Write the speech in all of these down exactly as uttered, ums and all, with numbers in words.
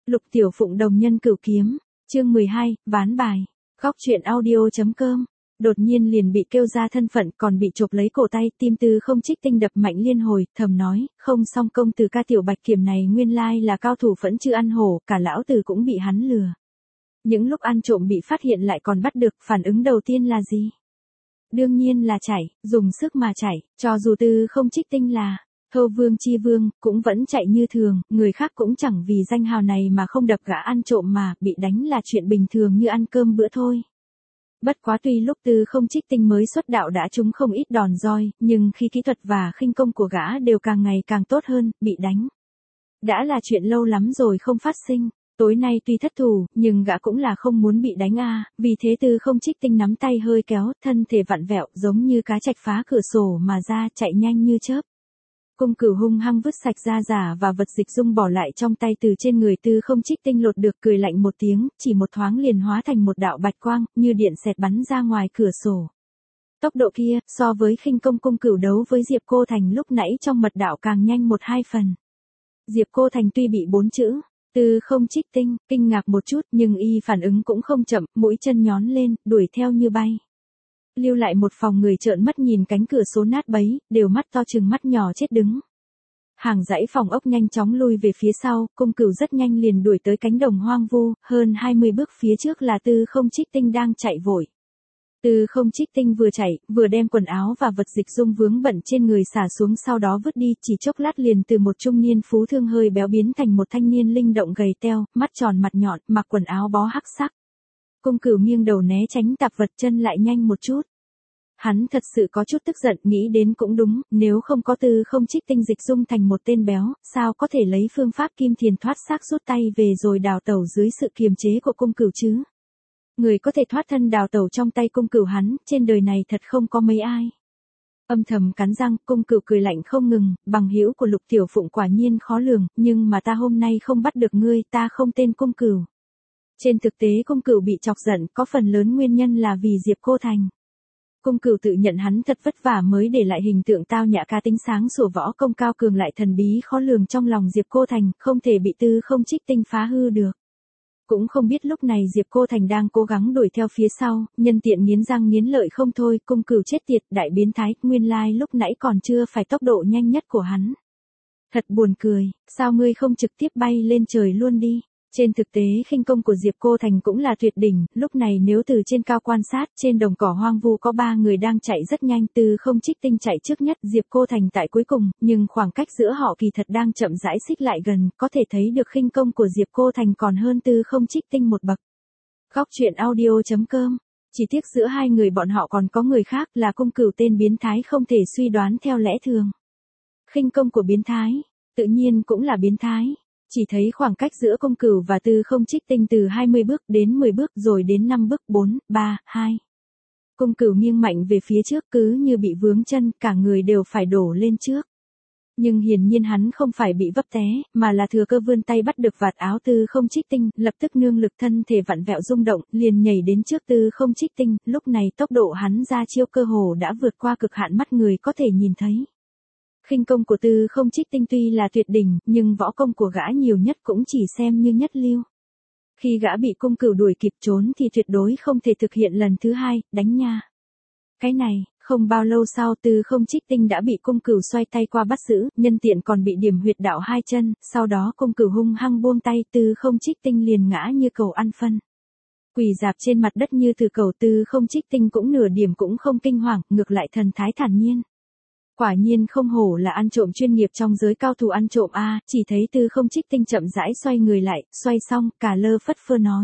Lục Tiểu Phụng đồng nhân cửu kiếm, chương mười hai, ván bài, góc truyện audio.com. Đột nhiên liền bị kêu ra thân phận, còn bị chộp lấy cổ tay, tim Tư Không Trích Tinh đập mạnh liên hồi, thầm nói, không xong, công tử ca Tiểu Bạch Kiểm này nguyên lai là cao thủ phẫn chư ăn hổ, cả lão tử cũng bị hắn lừa. Những lúc ăn trộm bị phát hiện lại còn bắt được, phản ứng đầu tiên là gì? Đương nhiên là chạy, dùng sức mà chạy, cho dù Tư Không Trích Tinh là Thô Vương chi vương, cũng vẫn chạy như thường, người khác cũng chẳng vì danh hào này mà không đập gã ăn trộm mà, bị đánh là chuyện bình thường như ăn cơm bữa thôi. Bất quá tuy lúc Tư Không Trích Tinh mới xuất đạo đã trúng không ít đòn roi, nhưng khi kỹ thuật và khinh công của gã đều càng ngày càng tốt hơn, bị đánh đã là chuyện lâu lắm rồi không phát sinh. Tối nay tuy thất thủ, nhưng gã cũng là không muốn bị đánh a, à, vì thế Tư Không Trích Tinh nắm tay hơi kéo, thân thể vặn vẹo giống như cá trạch phá cửa sổ mà ra, chạy nhanh như chớp. Cung Cửu hung hăng vứt sạch da giả và vật dịch dung bỏ lại trong tay từ trên người Tư Không Trích Tinh lột được, cười lạnh một tiếng, chỉ một thoáng liền hóa thành một đạo bạch quang, như điện xẹt bắn ra ngoài cửa sổ. Tốc độ kia, so với khinh công Cung Cửu đấu với Diệp Cô Thành lúc nãy trong mật đạo càng nhanh một hai phần. Diệp Cô Thành tuy bị bốn chữ Tư Không Trích Tinh kinh ngạc một chút, nhưng y phản ứng cũng không chậm, mũi chân nhón lên, đuổi theo như bay. Lưu lại một phòng người trợn mắt nhìn cánh cửa số nát bấy, đều mắt to chừng mắt nhỏ chết đứng. Hàng dãy phòng ốc nhanh chóng lui về phía sau, Cung Cửu rất nhanh liền đuổi tới cánh đồng hoang vu, hơn hai mươi bước phía trước là Tư Không Trích Tinh đang chạy vội. Tư Không Trích Tinh vừa chạy, vừa đem quần áo và vật dịch dung vướng bẩn trên người xả xuống, sau đó vứt đi, chỉ chốc lát liền từ một trung niên phú thương hơi béo biến thành một thanh niên linh động gầy teo, mắt tròn mặt nhọn, mặc quần áo bó hắc sắc. Cung Cửu nghiêng đầu né tránh tạp vật, chân lại nhanh một chút. Hắn thật sự có chút tức giận, nghĩ đến cũng đúng, nếu không có Tư Không Trích Tinh dịch dung thành một tên béo, sao có thể lấy phương pháp kim thiền thoát xác rút tay về rồi đào tẩu dưới sự kiềm chế của Cung Cửu chứ? Người có thể thoát thân đào tẩu trong tay Cung Cửu hắn, trên đời này thật không có mấy ai. Âm thầm cắn răng, Cung Cửu cười lạnh không ngừng, bằng hữu của Lục Tiểu Phụng quả nhiên khó lường, nhưng mà ta hôm nay không bắt được ngươi, ta không tên Cung Cửu. Trên thực tế Cung Cửu bị chọc giận, có phần lớn nguyên nhân là vì Diệp Cô Thành. Cung Cửu tự nhận hắn thật vất vả mới để lại hình tượng tao nhã cá tính sáng sủa, võ công cao cường lại thần bí khó lường trong lòng Diệp Cô Thành, không thể bị Tư Không Trích Tinh phá hư được. Cũng không biết lúc này Diệp Cô Thành đang cố gắng đuổi theo phía sau, nhân tiện nghiến răng nghiến lợi không thôi. Cung Cửu chết tiệt, đại biến thái, nguyên lai lúc nãy còn chưa phải tốc độ nhanh nhất của hắn. Thật buồn cười, sao ngươi không trực tiếp bay lên trời luôn đi? Trên thực tế khinh công của Diệp Cô Thành cũng là tuyệt đỉnh, lúc này nếu từ trên cao quan sát, trên đồng cỏ hoang vu có ba người đang chạy rất nhanh, Tư Không Trích Tinh chạy trước nhất, Diệp Cô Thành tại cuối cùng, nhưng khoảng cách giữa họ kỳ thật đang chậm rãi xích lại gần, có thể thấy được khinh công của Diệp Cô Thành còn hơn Tư Không Trích Tinh một bậc. Góc truyện audio.com. Chỉ tiếc giữa hai người bọn họ còn có người khác, là Cung Cửu tên biến thái không thể suy đoán theo lẽ thường. Khinh công của biến thái, tự nhiên cũng là biến thái. Chỉ thấy khoảng cách giữa Cung Cửu và Tư Không Trích Tinh từ hai mươi bước đến mười bước rồi đến năm bước, bốn, ba, hai. Cung Cửu nghiêng mạnh về phía trước, cứ như bị vướng chân, cả người đều phải đổ lên trước. Nhưng hiển nhiên hắn không phải bị vấp té, mà là thừa cơ vươn tay bắt được vạt áo Tư Không Trích Tinh, lập tức nương lực thân thể vặn vẹo rung động, liền nhảy đến trước Tư Không Trích Tinh, lúc này tốc độ hắn ra chiêu cơ hồ đã vượt qua cực hạn mắt người có thể nhìn thấy. Khinh công của Tư Không Trích Tinh tuy là tuyệt đỉnh, nhưng võ công của gã nhiều nhất cũng chỉ xem như nhất lưu. Khi gã bị Cung Cửu đuổi kịp trốn thì tuyệt đối không thể thực hiện lần thứ hai, đánh nha. Cái này, không bao lâu sau Tư Không Trích Tinh đã bị Cung Cửu xoay tay qua bắt giữ, nhân tiện còn bị điểm huyệt đạo hai chân, sau đó Cung Cửu hung hăng buông tay, Tư Không Trích Tinh liền ngã như cầu ăn phân. Quỳ dạp trên mặt đất như từ cầu, Tư Không Trích Tinh cũng nửa điểm cũng không kinh hoàng, ngược lại thần thái thản nhiên. Quả nhiên không hổ là ăn trộm chuyên nghiệp trong giới cao thủ ăn trộm a, à, chỉ thấy Tư Không Trích Tinh chậm rãi xoay người lại, xoay xong, cả lơ phất phơ nói.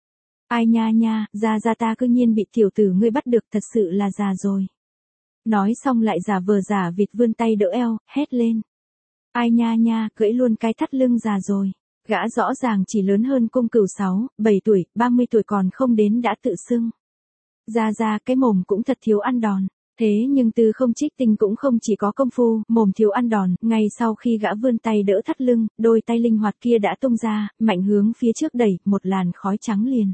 Ai nha nha, ra ra ta cư nhiên bị tiểu tử ngươi bắt được, thật sự là già rồi. Nói xong lại giả vờ giả vịt vươn tay đỡ eo, hét lên. Ai nha nha, cưỡi luôn cái thắt lưng già rồi. Gã rõ ràng chỉ lớn hơn Cung Cửu sáu, bảy tuổi, ba mươi tuổi còn không đến đã tự xưng. Ra ra cái mồm cũng thật thiếu ăn đòn. Thế nhưng Tư Không Trích Tinh cũng không chỉ có công phu, mồm thiếu ăn đòn, ngay sau khi gã vươn tay đỡ thắt lưng, đôi tay linh hoạt kia đã tung ra, mạnh hướng phía trước đẩy, một làn khói trắng liền.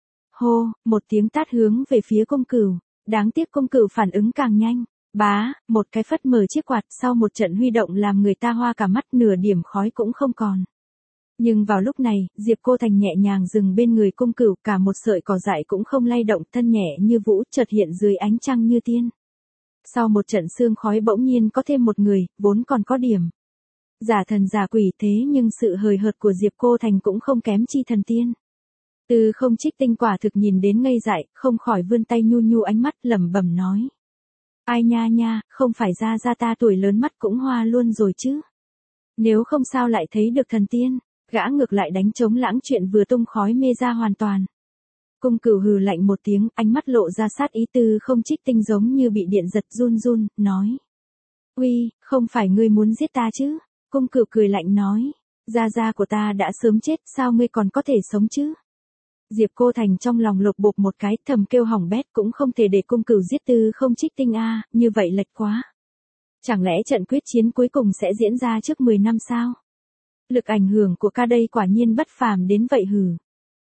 Hô, một tiếng tát hướng về phía Cung Cửu, đáng tiếc Cung Cửu phản ứng càng nhanh, bá, một cái phất mở chiếc quạt, sau một trận huy động làm người ta hoa cả mắt, nửa điểm khói cũng không còn. Nhưng vào lúc này, Diệp Cô Thành nhẹ nhàng dừng bên người Cung Cửu, cả một sợi cỏ dại cũng không lay động, thân nhẹ như vũ, chợt hiện dưới ánh trăng như tiên. Sau một trận sương khói bỗng nhiên có thêm một người, vốn còn có điểm giả thần giả quỷ, thế nhưng sự hời hợt của Diệp Cô Thành cũng không kém chi thần tiên. Từ Không Trích Tinh quả thực nhìn đến ngây dại, không khỏi vươn tay nhu nhu ánh mắt lẩm bẩm nói. Ai nha nha, không phải ra ra ta tuổi lớn mắt cũng hoa luôn rồi chứ. Nếu không sao lại thấy được thần tiên, gã ngược lại đánh trống lãng chuyện vừa tung khói mê ra hoàn toàn. Cung Cửu hừ lạnh một tiếng, ánh mắt lộ ra sát ý. Từ Không Trích Tinh giống như bị điện giật run run, nói. Uy, không phải ngươi muốn giết ta chứ? Cung Cửu cười lạnh nói. Gia gia của ta đã sớm chết, sao ngươi còn có thể sống chứ? Diệp Cô Thành trong lòng lục bục một cái, thầm kêu hỏng bét, cũng không thể để Cung Cửu giết Từ Không Trích Tinh a, như vậy lệch quá. Chẳng lẽ trận quyết chiến cuối cùng sẽ diễn ra trước mười năm sao? Lực ảnh hưởng của ca đây quả nhiên bất phàm đến vậy hử.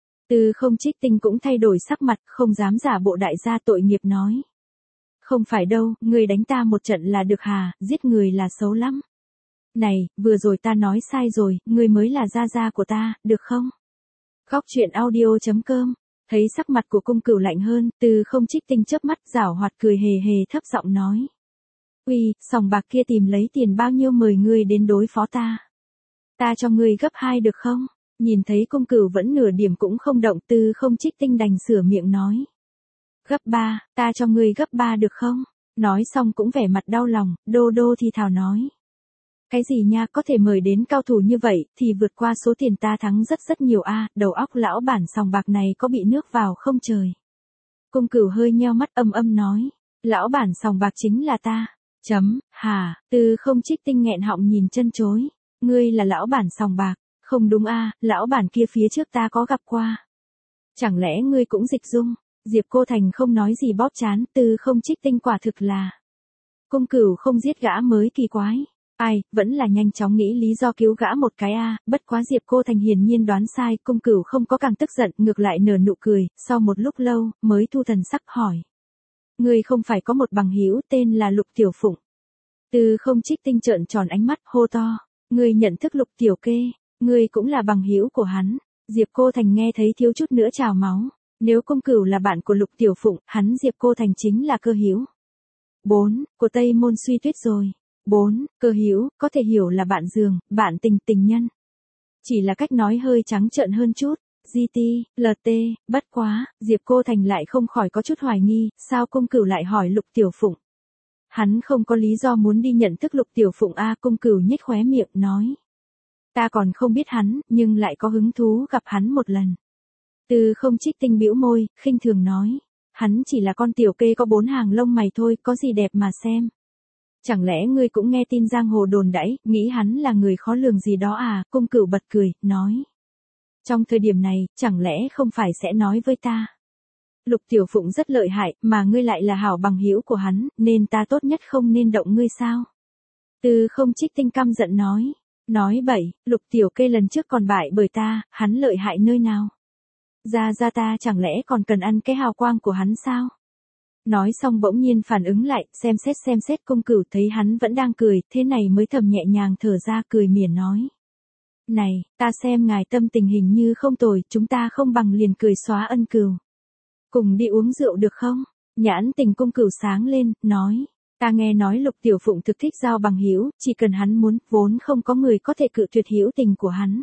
Từ Không Trích Tinh cũng thay đổi sắc mặt, không dám giả bộ đại gia tội nghiệp nói. Không phải đâu, ngươi đánh ta một trận là được hà, giết người là xấu lắm. Này, vừa rồi ta nói sai rồi, ngươi mới là gia gia của ta, được không? Góc truyện audio chấm com. Thấy sắc mặt của Cung Cửu lạnh hơn, Từ Không Trích Tinh chớp mắt giảo hoạt cười hề hề thấp giọng nói. Uy, sòng bạc kia tìm lấy tiền bao nhiêu mời ngươi đến đối phó ta. Ta cho ngươi gấp hai được không? Nhìn thấy Cung Cửu vẫn nửa điểm cũng không động, Từ Không Trích Tinh đành sửa miệng nói. Gấp ba, ta cho ngươi gấp ba được không? Nói xong cũng vẻ mặt đau lòng, đô đô thì thào nói. Cái gì nha, có thể mời đến cao thủ như vậy, thì vượt qua số tiền ta thắng rất rất nhiều a, đầu óc lão bản sòng bạc này có bị nước vào không trời. Cung Cửu hơi nheo mắt âm âm nói. Lão bản sòng bạc chính là ta. Chấm, hà, Từ Không Trích Tinh nghẹn họng nhìn chân chối. Ngươi là lão bản sòng bạc. Không đúng a, lão bản kia phía trước ta có gặp qua. Chẳng lẽ ngươi cũng dịch dung? Diệp Cô Thành không nói gì bóp chán, Từ Không Trích Tinh quả thực là. Cung Cửu không giết gã mới kỳ quái. Ai, vẫn là nhanh chóng nghĩ lý do cứu gã một cái a, bất quá Diệp Cô Thành hiển nhiên đoán sai, Cung Cửu không có càng tức giận, ngược lại nở nụ cười, sau một lúc lâu, mới thu thần sắc hỏi. Ngươi không phải có một bằng hữu tên là Lục Tiểu Phụng. Từ Không Trích Tinh trợn tròn ánh mắt, hô to. Ngươi nhận thức Lục Tiểu Kê, ngươi cũng là bằng hữu của hắn. Diệp Cô Thành nghe thấy thiếu chút nữa trào máu. Nếu Cung Cửu là bạn của Lục Tiểu Phụng, hắn Diệp Cô Thành chính là cơ hữu. bốn. Của Tây Môn Suy Tuyết rồi. bốn. Cơ hữu, có thể hiểu là bạn giường, bạn tình tình nhân. Chỉ là cách nói hơi trắng trợn hơn chút. giê tê, lờ tê, bất quá, Diệp Cô Thành lại không khỏi có chút hoài nghi, sao Cung Cửu lại hỏi Lục Tiểu Phụng. Hắn không có lý do muốn đi nhận thức Lục Tiểu Phụng a, Cung Cửu nhếch khóe miệng nói. Ta còn không biết hắn, nhưng lại có hứng thú gặp hắn một lần. Từ Không Trích Tinh bĩu môi, khinh thường nói. Hắn chỉ là con tiểu kê có bốn hàng lông mày thôi, có gì đẹp mà xem. Chẳng lẽ ngươi cũng nghe tin giang hồ đồn đãi, nghĩ hắn là người khó lường gì đó à? Cung Cửu bật cười, nói. Trong thời điểm này, chẳng lẽ không phải sẽ nói với ta. Lục Tiểu Phụng rất lợi hại, mà ngươi lại là hảo bằng hữu của hắn, nên ta tốt nhất không nên động ngươi sao? Từ Không Trích Tinh căm giận nói. Nói bậy, Lục Tiểu Kê lần trước còn bại bởi ta, hắn lợi hại nơi nào? Ra ra ta chẳng lẽ còn cần ăn cái hào quang của hắn sao? Nói xong bỗng nhiên phản ứng lại, xem xét xem xét Cung Cửu thấy hắn vẫn đang cười, thế này mới thầm nhẹ nhàng thở ra cười mỉa nói. Này, ta xem ngài tâm tình hình như không tồi, chúng ta không bằng liền cười xóa ân cừu. Cùng đi uống rượu được không? Nhãn tình Cung Cửu sáng lên, nói. Ta nghe nói Lục Tiểu Phụng thực thích giao bằng hữu, chỉ cần hắn muốn, vốn không có người có thể cự tuyệt hữu tình của hắn.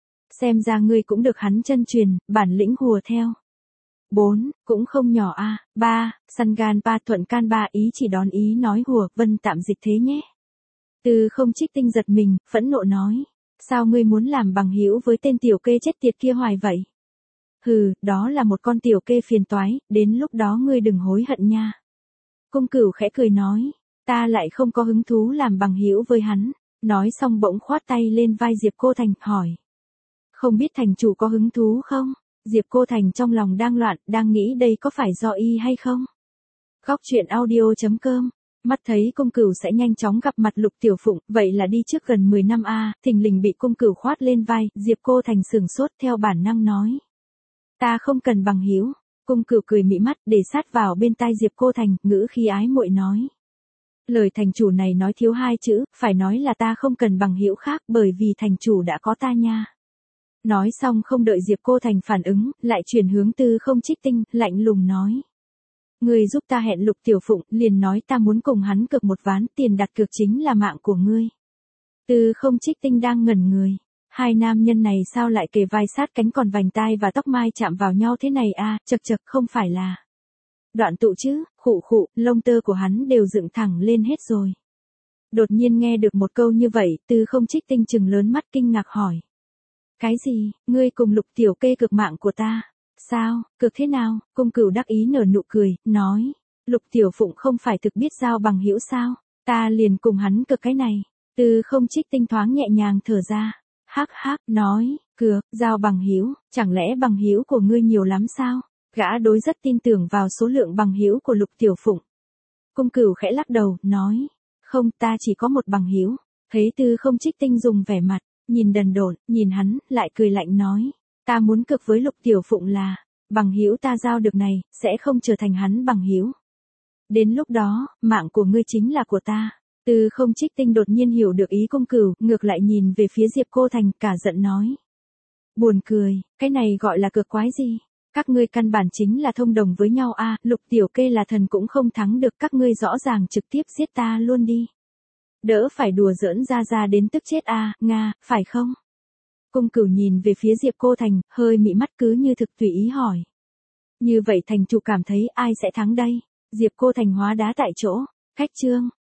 Xem ra ngươi cũng được hắn chân truyền, bản lĩnh hùa theo. bốn. Cũng không nhỏ a. ba. Săn gan ba thuận can ba ý chỉ đón ý nói hùa, vân tạm dịch thế nhé. Từ Không Trích Tinh giật mình, phẫn nộ nói. Sao ngươi muốn làm bằng hữu với tên tiểu kê chết tiệt kia hoài vậy? Hừ, đó là một con tiểu kê phiền toái, đến lúc đó ngươi đừng hối hận nha. Cung Cửu khẽ cười nói. Ta lại không có hứng thú làm bằng hữu với hắn. Nói xong bỗng khoát tay lên vai Diệp Cô Thành, hỏi. Không biết thành chủ có hứng thú không? Diệp Cô Thành trong lòng đang loạn, đang nghĩ đây có phải do y hay không? Góc truyện audio chấm com. Mắt thấy Cung Cửu sẽ nhanh chóng gặp mặt Lục Tiểu Phụng, vậy là đi trước gần mười năm a, thình lình bị Cung Cửu khoát lên vai, Diệp Cô Thành sửng sốt theo bản năng nói. Ta không cần bằng hữu. Cung Cửu cười mị mắt, để sát vào bên tai Diệp Cô Thành, ngữ khí ái muội nói. Lời thành chủ này nói thiếu hai chữ, phải nói là ta không cần bằng hữu khác, bởi vì thành chủ đã có ta nha. Nói xong không đợi Diệp Cô Thành phản ứng, lại chuyển hướng Tư Không Trích Tinh, lạnh lùng nói. Ngươi giúp ta hẹn Lục Tiểu Phụng, liền nói ta muốn cùng hắn cược một ván, tiền đặt cược chính là mạng của ngươi. Tư Không Trích Tinh đang ngẩn người. Hai nam nhân này sao lại kề vai sát cánh, còn vành tai và tóc mai chạm vào nhau thế này a, à, chật chật không phải là. Đoạn tụ chứ, khụ khụ, lông tơ của hắn đều dựng thẳng lên hết rồi. Đột nhiên nghe được một câu như vậy, Tư Không Trích Tinh trừng lớn mắt kinh ngạc hỏi. Cái gì, ngươi cùng Lục Tiểu Kê cược mạng của ta? Sao, cược thế nào? Cung Cửu đắc ý nở nụ cười, nói. Lục Tiểu Phụng không phải thực biết giao bằng hữu sao? Ta liền cùng hắn cược cái này. Tư Không Trích Tinh thoáng nhẹ nhàng thở ra. Hắc hắc, nói, cược, giao bằng hữu, chẳng lẽ bằng hữu của ngươi nhiều lắm sao? Gã đối rất tin tưởng vào số lượng bằng hữu của Lục Tiểu Phụng. Cung Cửu khẽ lắc đầu, nói. Không, ta chỉ có một bằng hữu. Thấy Tư Không Trích Tinh dùng vẻ mặt, nhìn đần độn, nhìn hắn, lại cười lạnh nói. Ta muốn cược với Lục Tiểu Phụng là, bằng hữu ta giao được này, sẽ không trở thành hắn bằng hữu. Đến lúc đó, mạng của ngươi chính là của ta. Tư Không Trích Tinh đột nhiên hiểu được ý Cung Cửu, ngược lại nhìn về phía Diệp Cô Thành, cả giận nói. Buồn cười, cái này gọi là cược quái gì? Các ngươi căn bản chính là thông đồng với nhau a, à, Lục Tiểu Kê là thần cũng không thắng được, các ngươi rõ ràng trực tiếp giết ta luôn đi. Đỡ phải đùa giỡn ra ra đến tức chết a, à, Nga, phải không? Cung Cửu nhìn về phía Diệp Cô Thành, hơi mị mắt cứ như thực tùy ý hỏi. Như vậy thành chủ cảm thấy ai sẽ thắng đây? Diệp Cô Thành hóa đá tại chỗ, cách chương.